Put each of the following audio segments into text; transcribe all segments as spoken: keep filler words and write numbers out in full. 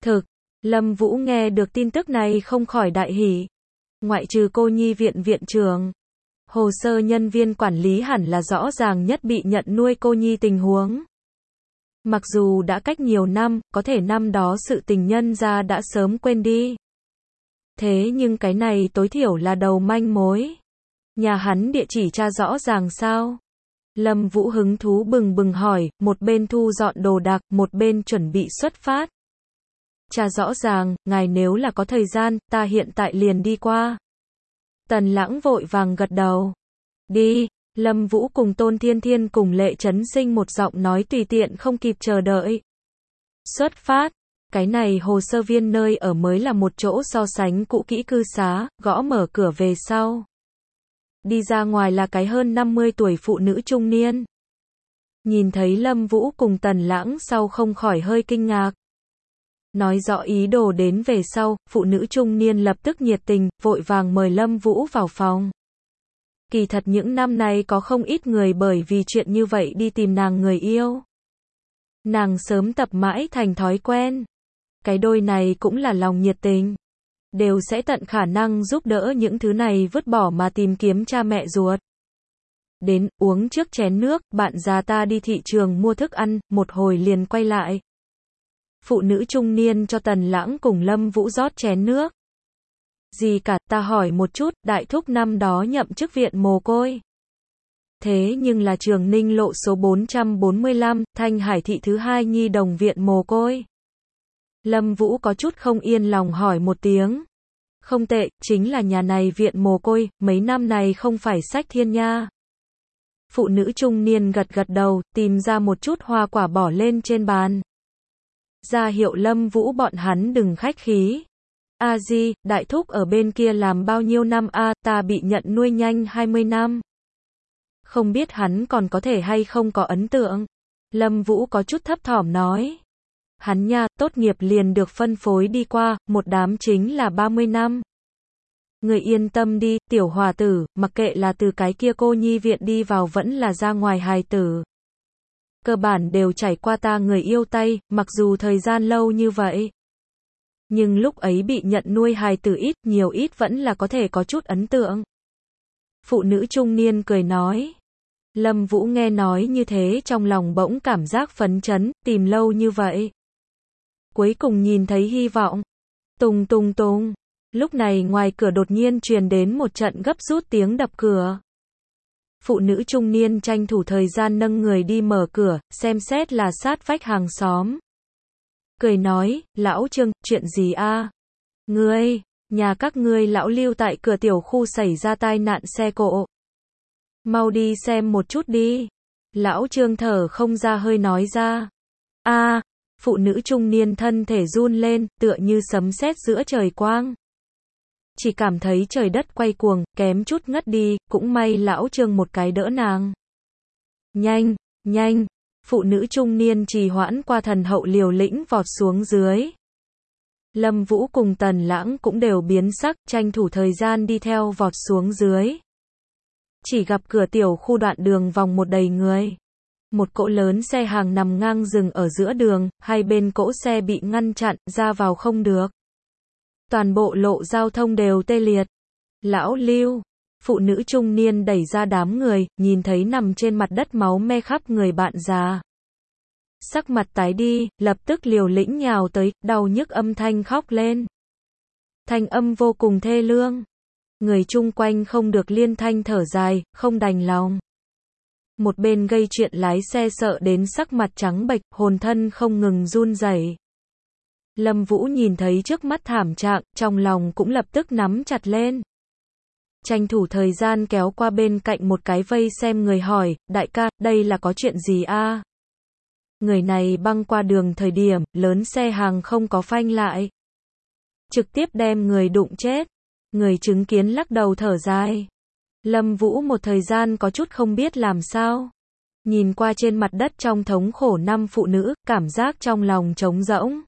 Thực, Lâm Vũ nghe được tin tức này không khỏi đại hỉ. Ngoại trừ cô nhi viện viện trưởng, hồ sơ nhân viên quản lý hẳn là rõ ràng nhất bị nhận nuôi cô nhi tình huống. Mặc dù đã cách nhiều năm, có thể năm đó sự tình nhân ra đã sớm quên đi. Thế nhưng cái này tối thiểu là đầu manh mối. Nhà hắn địa chỉ tra rõ ràng sao? Lâm Vũ hứng thú bừng bừng hỏi, một bên thu dọn đồ đạc, một bên chuẩn bị xuất phát. Tra rõ ràng, ngài nếu là có thời gian, ta hiện tại liền đi qua. Tần Lãng vội vàng gật đầu. Đi, Lâm Vũ cùng Tôn Thiên Thiên cùng Lệ Chấn Sinh một giọng nói tùy tiện không kịp chờ đợi. Xuất phát, cái này hồ sơ viên nơi ở mới là một chỗ so sánh cũ kỹ cư xá, gõ mở cửa về sau. Đi ra ngoài là cái hơn năm mươi tuổi phụ nữ trung niên. Nhìn thấy Lâm Vũ cùng Tần Lãng sau không khỏi hơi kinh ngạc. Nói rõ ý đồ đến về sau, phụ nữ trung niên lập tức nhiệt tình, vội vàng mời Lâm Vũ vào phòng. Kỳ thật những năm nay có không ít người bởi vì chuyện như vậy đi tìm nàng người yêu. Nàng sớm tập mãi thành thói quen. Cái đôi này cũng là lòng nhiệt tình. Đều sẽ tận khả năng giúp đỡ những thứ này vứt bỏ mà tìm kiếm cha mẹ ruột. Đến, uống trước chén nước, bạn già ta đi thị trường mua thức ăn, một hồi liền quay lại. Phụ nữ trung niên cho Tần Lãng cùng Lâm Vũ rót chén nước. Gì cả, ta hỏi một chút, đại thúc năm đó nhậm chức viện mồ côi. Thế nhưng là Trường Ninh lộ số bốn trăm bốn mươi lăm, Thanh Hải thị thứ hai nhi đồng viện mồ côi. Lâm Vũ có chút không yên lòng hỏi một tiếng. Không tệ, chính là nhà này viện mồ côi, mấy năm này không phải sách thiên nha. Phụ nữ trung niên gật gật đầu, tìm ra một chút hoa quả bỏ lên trên bàn. Ra hiệu Lâm Vũ bọn hắn đừng khách khí. A Di, đại thúc ở bên kia làm bao nhiêu năm a, ta bị nhận nuôi nhanh hai mươi năm. Không biết hắn còn có thể hay không có ấn tượng. Lâm Vũ có chút thấp thỏm nói. Hắn nha, tốt nghiệp liền được phân phối đi qua, một đám chính là ba mươi năm. Người yên tâm đi, tiểu hòa tử, mặc kệ là từ cái kia cô nhi viện đi vào vẫn là ra ngoài hài tử. Cơ bản đều trải qua ta người yêu tay, mặc dù thời gian lâu như vậy. Nhưng lúc ấy bị nhận nuôi hài tử ít, nhiều ít vẫn là có thể có chút ấn tượng. Phụ nữ trung niên cười nói. Lâm Vũ nghe nói như thế trong lòng bỗng cảm giác phấn chấn, tìm lâu như vậy. Cuối cùng nhìn thấy hy vọng. Tùng tùng tùng. Lúc này ngoài cửa đột nhiên truyền đến một trận gấp rút tiếng đập cửa. Phụ nữ trung niên tranh thủ thời gian nâng người đi mở cửa, xem xét là sát vách hàng xóm. Cười nói, lão Trương, chuyện gì a? Ngươi, nhà các ngươi lão Lưu tại cửa tiểu khu xảy ra tai nạn xe cộ. Mau đi xem một chút đi. Lão Trương thở không ra hơi nói ra. A, phụ nữ trung niên thân thể run lên, tựa như sấm sét giữa trời quang. Chỉ cảm thấy trời đất quay cuồng, kém chút ngất đi, cũng may lão Trương một cái đỡ nàng. Nhanh, nhanh, phụ nữ trung niên trì hoãn qua thần hậu liều lĩnh vọt xuống dưới. Lâm Vũ cùng Tần Lãng cũng đều biến sắc, tranh thủ thời gian đi theo vọt xuống dưới. Chỉ gặp cửa tiểu khu đoạn đường vòng một đầy người. Một cỗ lớn xe hàng nằm ngang dừng ở giữa đường, hai bên cỗ xe bị ngăn chặn, ra vào không được. Toàn bộ lộ giao thông đều tê liệt. Lão Lưu, phụ nữ trung niên đẩy ra đám người, nhìn thấy nằm trên mặt đất máu me khắp người bạn già. Sắc mặt tái đi, lập tức liều lĩnh nhào tới, đau nhức âm thanh khóc lên. Thanh âm vô cùng thê lương. Người chung quanh không được liên thanh thở dài, không đành lòng. Một bên gây chuyện lái xe sợ đến sắc mặt trắng bệch, hồn thân không ngừng run rẩy. Lâm Vũ nhìn thấy trước mắt thảm trạng, trong lòng cũng lập tức nắm chặt lên. Tranh thủ thời gian kéo qua bên cạnh một cái vây xem người hỏi, đại ca, đây là có chuyện gì a? Người này băng qua đường thời điểm, lớn xe hàng không có phanh lại. Trực tiếp đem người đụng chết. Người chứng kiến lắc đầu thở dài. Lâm Vũ một thời gian có chút không biết làm sao. Nhìn qua trên mặt đất trong thống khổ năm phụ nữ, cảm giác trong lòng trống rỗng.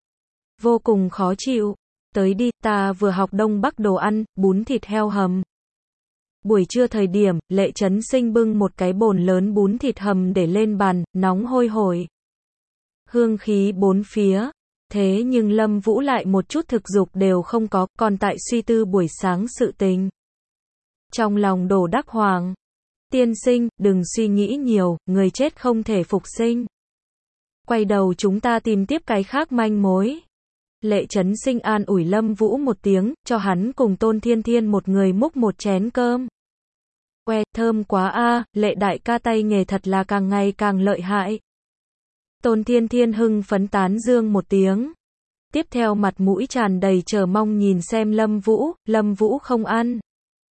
Vô cùng khó chịu. Tới đi, ta vừa học Đông Bắc đồ ăn, bún thịt heo hầm. Buổi trưa thời điểm, Lệ Chấn Sinh bưng một cái bồn lớn bún thịt hầm để lên bàn, nóng hôi hổi. Hương khí bốn phía. Thế nhưng Lâm Vũ lại một chút thực dục đều không có, còn tại suy tư buổi sáng sự tình. Trong lòng Đồ Đắc Hoàng, tiên sinh, đừng suy nghĩ nhiều, người chết không thể phục sinh. Quay đầu chúng ta tìm tiếp cái khác manh mối. Lệ Chấn Sinh an ủi Lâm Vũ một tiếng, cho hắn cùng Tôn Thiên Thiên một người múc một chén cơm. Oe, thơm quá a, Lệ đại ca tay nghề thật là càng ngày càng lợi hại. Tôn Thiên Thiên hưng phấn tán dương một tiếng. Tiếp theo mặt mũi tràn đầy chờ mong nhìn xem Lâm Vũ, Lâm Vũ không ăn.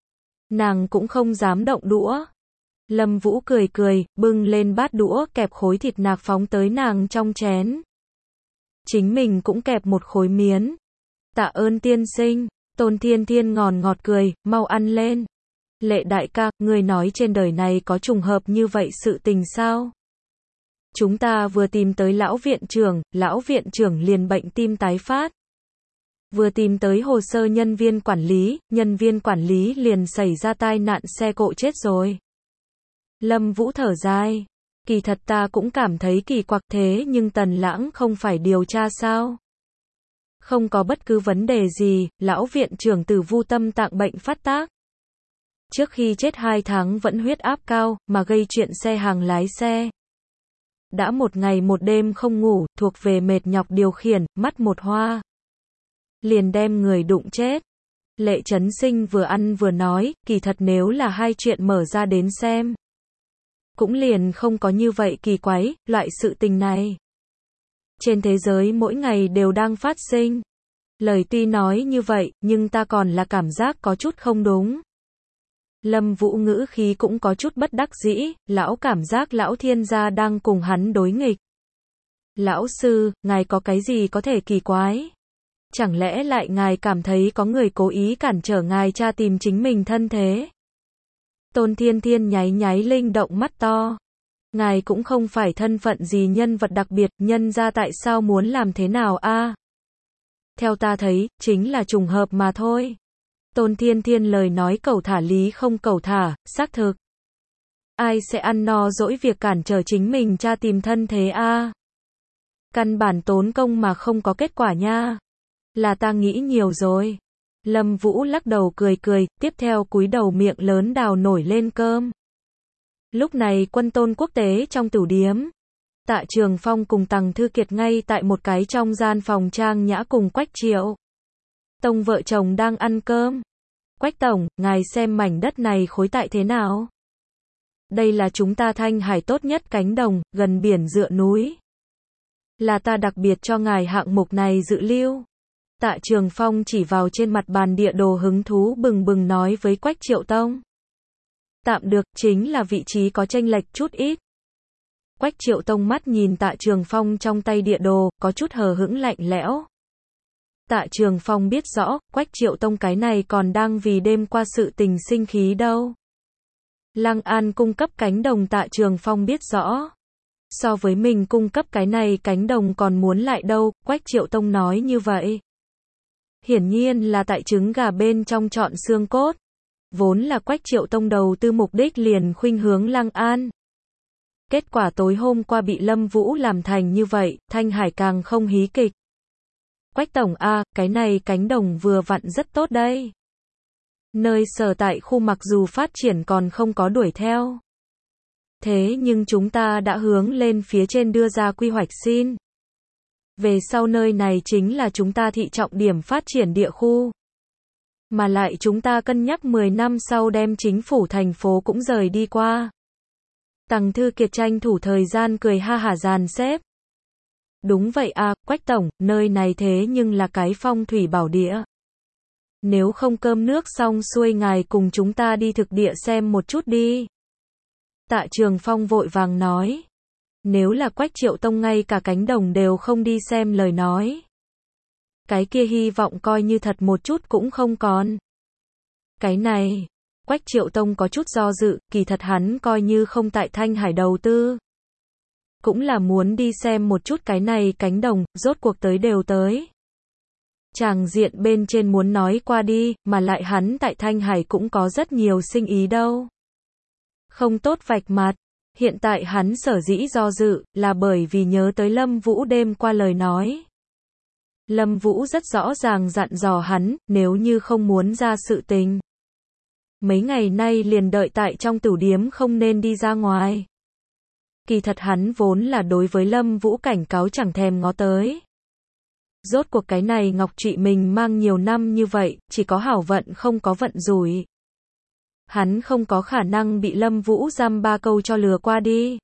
Nàng cũng không dám động đũa. Lâm Vũ cười cười, bưng lên bát đũa kẹp khối thịt nạc phóng tới nàng trong chén. Chính mình cũng kẹp một khối miến. Tạ ơn tiên sinh, Tôn Thiên Thiên ngòn ngọt cười, mau ăn lên. Lệ đại ca, người nói trên đời này có trùng hợp như vậy sự tình sao? Chúng ta vừa tìm tới lão viện trưởng, lão viện trưởng liền bệnh tim tái phát. Vừa tìm tới hồ sơ nhân viên quản lý, nhân viên quản lý liền xảy ra tai nạn xe cộ chết rồi. Lâm Vũ thở dài. Kỳ thật ta cũng cảm thấy kỳ quặc thế nhưng Tần Lãng không phải điều tra sao? Không có bất cứ vấn đề gì, lão viện trưởng Tử Vu tâm tạng bệnh phát tác. Trước khi chết hai tháng vẫn huyết áp cao, mà gây chuyện xe hàng lái xe. Đã một ngày một đêm không ngủ, thuộc về mệt nhọc điều khiển, mắt một hoa. Liền đem người đụng chết. Lệ Chấn Sinh vừa ăn vừa nói, kỳ thật nếu là hai chuyện mở ra đến xem. Cũng liền không có như vậy kỳ quái, loại sự tình này. Trên thế giới mỗi ngày đều đang phát sinh. Lời tuy nói như vậy, nhưng ta còn là cảm giác có chút không đúng. Lâm Vũ ngữ khí cũng có chút bất đắc dĩ, lão cảm giác lão thiên gia đang cùng hắn đối nghịch. Lão sư, ngài có cái gì có thể kỳ quái? Chẳng lẽ lại ngài cảm thấy có người cố ý cản trở ngài tra tìm chính mình thân thế? Tôn Thiên Thiên nháy nháy linh động mắt to. Ngài cũng không phải thân phận gì nhân vật đặc biệt, nhân ra tại sao muốn làm thế nào a? Theo ta thấy, chính là trùng hợp mà thôi. Tôn Thiên Thiên lời nói cẩu thả lý không cẩu thả, xác thực. Ai sẽ ăn no dỗi việc cản trở chính mình tra tìm thân thế a? Căn bản tốn công mà không có kết quả nha. Là ta nghĩ nhiều rồi. Lâm Vũ lắc đầu cười cười, tiếp theo cúi đầu miệng lớn đào nổi lên cơm. Lúc này Quân Tôn quốc tế trong tửu điếm. Tạ Trường Phong cùng Tằng Thư Kiệt ngay tại một cái trong gian phòng trang nhã cùng Quách Triệu Tông vợ chồng đang ăn cơm. Quách tổng, ngài xem mảnh đất này khối tại thế nào? Đây là chúng ta Thanh Hải tốt nhất cánh đồng, gần biển dựa núi. Là ta đặc biệt cho ngài hạng mục này dự lưu. Tạ Trường Phong chỉ vào trên mặt bàn địa đồ hứng thú bừng bừng nói với Quách Triệu Tông. Tạm được, chính là vị trí có chênh lệch chút ít. Quách Triệu Tông mắt nhìn Tạ Trường Phong trong tay địa đồ, có chút hờ hững lạnh lẽo. Tạ Trường Phong biết rõ, Quách Triệu Tông cái này còn đang vì đêm qua sự tình sinh khí đâu. Lăng An cung cấp cánh đồng Tạ Trường Phong biết rõ. So với mình cung cấp cái này cánh đồng còn muốn lại đâu, Quách Triệu Tông nói như vậy. Hiển nhiên là tại trứng gà bên trong chọn xương cốt. Vốn là Quách Triệu Tông đầu tư mục đích liền khuynh hướng Lăng An. Kết quả tối hôm qua bị Lâm Vũ làm thành như vậy, Thanh Hải càng không hí kịch. Quách tổng a, cái này cánh đồng vừa vặn rất tốt đây. Nơi sở tại khu mặc dù phát triển còn không có đuổi theo. Thế nhưng chúng ta đã hướng lên phía trên đưa ra quy hoạch xin. Về sau nơi này chính là chúng ta thị trọng điểm phát triển địa khu. Mà lại chúng ta cân nhắc mười năm sau đem chính phủ thành phố cũng rời đi qua. Tằng Thư Kiệt tranh thủ thời gian cười ha hả dàn xếp. Đúng vậy à, Quách tổng, nơi này thế nhưng là cái phong thủy bảo địa. Nếu không cơm nước xong xuôi ngài cùng chúng ta đi thực địa xem một chút đi. Tạ Trường Phong vội vàng nói. Nếu là Quách Triệu Tông ngay cả cánh đồng đều không đi xem lời nói. Cái kia hy vọng coi như thật một chút cũng không còn. Cái này, Quách Triệu Tông có chút do dự, kỳ thật hắn coi như không tại Thanh Hải đầu tư. Cũng là muốn đi xem một chút cái này cánh đồng, rốt cuộc tới đều tới. Tràng diện bên trên muốn nói qua đi, mà lại hắn tại Thanh Hải cũng có rất nhiều sinh ý đâu. Không tốt vạch mặt. Hiện tại hắn sở dĩ do dự, là bởi vì nhớ tới Lâm Vũ đêm qua lời nói. Lâm Vũ rất rõ ràng dặn dò hắn, nếu như không muốn ra sự tình. Mấy ngày nay liền đợi tại trong tửu điếm không nên đi ra ngoài. Kỳ thật hắn vốn là đối với Lâm Vũ cảnh cáo chẳng thèm ngó tới. Rốt cuộc cái này ngọc trụy mình mang nhiều năm như vậy, chỉ có hảo vận không có vận rủi. Hắn không có khả năng bị Lâm Vũ giam ba câu cho lừa qua đi.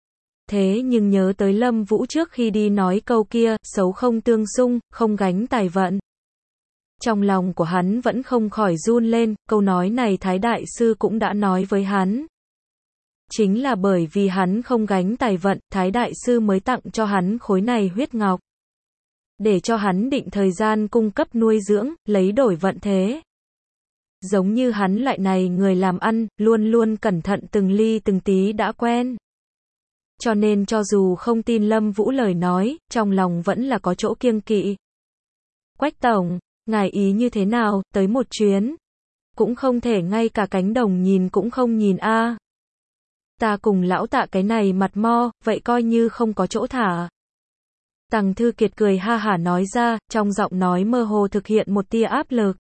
Thế nhưng nhớ tới Lâm Vũ trước khi đi nói câu kia, xấu không tương xung, không gánh tài vận. Trong lòng của hắn vẫn không khỏi run lên, câu nói này Thái Đại Sư cũng đã nói với hắn. Chính là bởi vì hắn không gánh tài vận, Thái Đại Sư mới tặng cho hắn khối này huyết ngọc. Để cho hắn định thời gian cung cấp nuôi dưỡng, lấy đổi vận thế. Giống như hắn loại này người làm ăn, luôn luôn cẩn thận từng ly từng tí đã quen. Cho nên cho dù không tin Lâm Vũ lời nói, trong lòng vẫn là có chỗ kiêng kỵ. Quách tổng, ngài ý như thế nào, tới một chuyến. Cũng không thể ngay cả cánh đồng nhìn cũng không nhìn a. À. Ta cùng lão Tạ cái này mặt mo, vậy coi như không có chỗ thả. Tằng Thư Kiệt cười ha hả nói ra, trong giọng nói mơ hồ thực hiện một tia áp lực.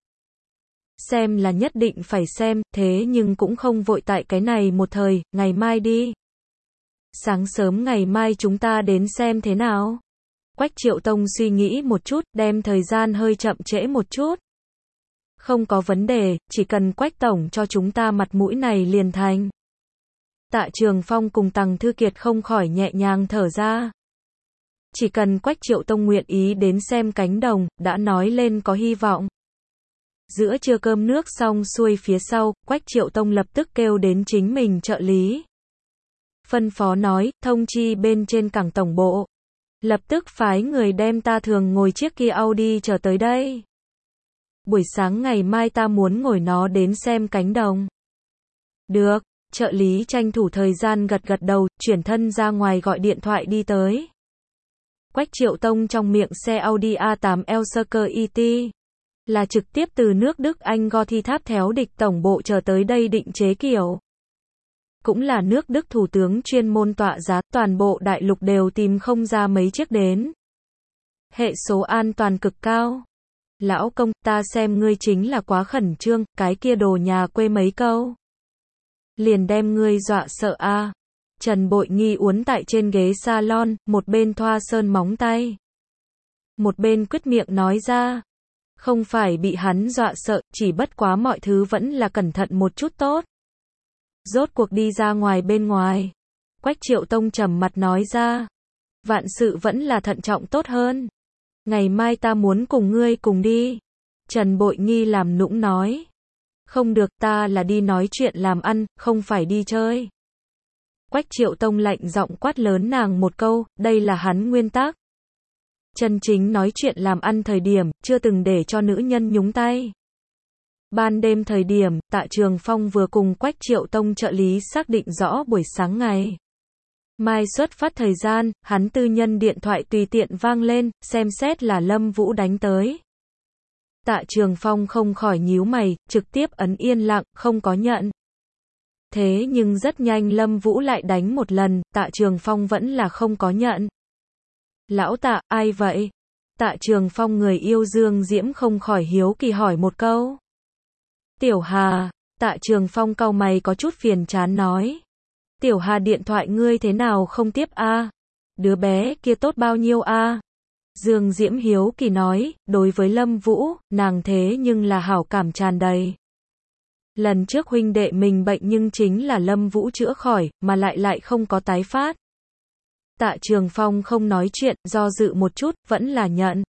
Xem là nhất định phải xem, thế nhưng cũng không vội tại cái này một thời, ngày mai đi. Sáng sớm ngày mai chúng ta đến xem thế nào. Quách Triệu Tông suy nghĩ một chút, đem thời gian hơi chậm trễ một chút. Không có vấn đề, chỉ cần Quách tổng cho chúng ta mặt mũi này liền thành. Tạ Trường Phong cùng Tằng Thư Kiệt không khỏi nhẹ nhàng thở ra. Chỉ cần Quách Triệu Tông nguyện ý đến xem cánh đồng, đã nói lên có hy vọng. Giữa trưa cơm nước xong xuôi phía sau, Quách Triệu Tông lập tức kêu đến chính mình trợ lý. Phân phó nói, thông chi bên trên cảng tổng bộ. Lập tức phái người đem ta thường ngồi chiếc kia Audi trở tới đây. Buổi sáng ngày mai ta muốn ngồi nó đến xem cánh đồng. Được, trợ lý tranh thủ thời gian gật gật đầu, chuyển thân ra ngoài gọi điện thoại đi tới. Quách Triệu Tông trong miệng xe Audi A tám Elseker i tê. Là trực tiếp từ nước Đức Anh Go Thi Tháp Theo Địch tổng bộ chờ tới đây định chế kiểu. Cũng là nước Đức thủ tướng chuyên môn tọa giá, toàn bộ đại lục đều tìm không ra mấy chiếc đến. Hệ số an toàn cực cao. Lão công, ta xem ngươi chính là quá khẩn trương, cái kia đồ nhà quê mấy câu. Liền đem ngươi dọa sợ a. À. Trần Bội Nghi uốn tại trên ghế salon, một bên thoa sơn móng tay. Một bên quyết miệng nói ra. Không phải bị hắn dọa sợ, chỉ bất quá mọi thứ vẫn là cẩn thận một chút tốt. Rốt cuộc đi ra ngoài bên ngoài. Quách Triệu Tông trầm mặt nói ra. Vạn sự vẫn là thận trọng tốt hơn. Ngày mai ta muốn cùng ngươi cùng đi. Trần Bội Nghi làm nũng nói. Không được, ta là đi nói chuyện làm ăn, không phải đi chơi. Quách Triệu Tông lạnh giọng quát lớn nàng một câu, đây là hắn nguyên tắc. Chân chính nói chuyện làm ăn thời điểm, chưa từng để cho nữ nhân nhúng tay. Ban đêm thời điểm, Tạ Trường Phong vừa cùng Quách Triệu Tông trợ lý xác định rõ buổi sáng ngày mai xuất phát thời gian, hắn tư nhân điện thoại tùy tiện vang lên, xem xét là Lâm Vũ đánh tới. Tạ Trường Phong không khỏi nhíu mày, trực tiếp ấn yên lặng, không có nhận. Thế nhưng rất nhanh Lâm Vũ lại đánh một lần, Tạ Trường Phong vẫn là không có nhận. Lão Tạ, ai vậy? Tạ Trường Phong người yêu Dương Diễm không khỏi hiếu kỳ hỏi một câu. Tiểu Hà, Tạ Trường Phong cau mày có chút phiền chán nói. Tiểu Hà điện thoại ngươi thế nào không tiếp a? À? Đứa bé kia tốt bao nhiêu a? À? Dương Diễm hiếu kỳ nói, đối với Lâm Vũ, nàng thế nhưng là hảo cảm tràn đầy. Lần trước huynh đệ mình bệnh nhưng chính là Lâm Vũ chữa khỏi, mà lại lại không có tái phát. Tạ Trường Phong không nói chuyện, do dự một chút, vẫn là nhận.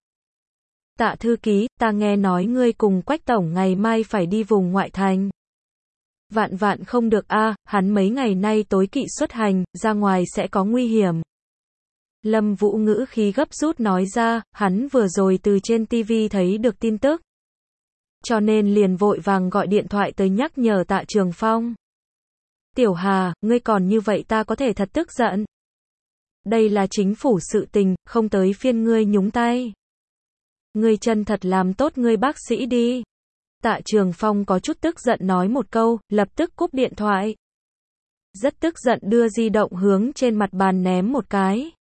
Tạ thư ký, ta nghe nói ngươi cùng Quách tổng ngày mai phải đi vùng ngoại thành. Vạn vạn không được a, à, hắn mấy ngày nay tối kỵ xuất hành, ra ngoài sẽ có nguy hiểm. Lâm Vũ ngữ khí gấp rút nói ra, hắn vừa rồi từ trên ti vi thấy được tin tức. Cho nên liền vội vàng gọi điện thoại tới nhắc nhở Tạ Trường Phong. Tiểu Hà, ngươi còn như vậy ta có thể thật tức giận. Đây là chính phủ sự tình, không tới phiên ngươi nhúng tay. Ngươi chân thật làm tốt ngươi bác sĩ đi. Tạ Trường Phong có chút tức giận nói một câu, lập tức cúp điện thoại. Rất tức giận đưa di động hướng trên mặt bàn ném một cái.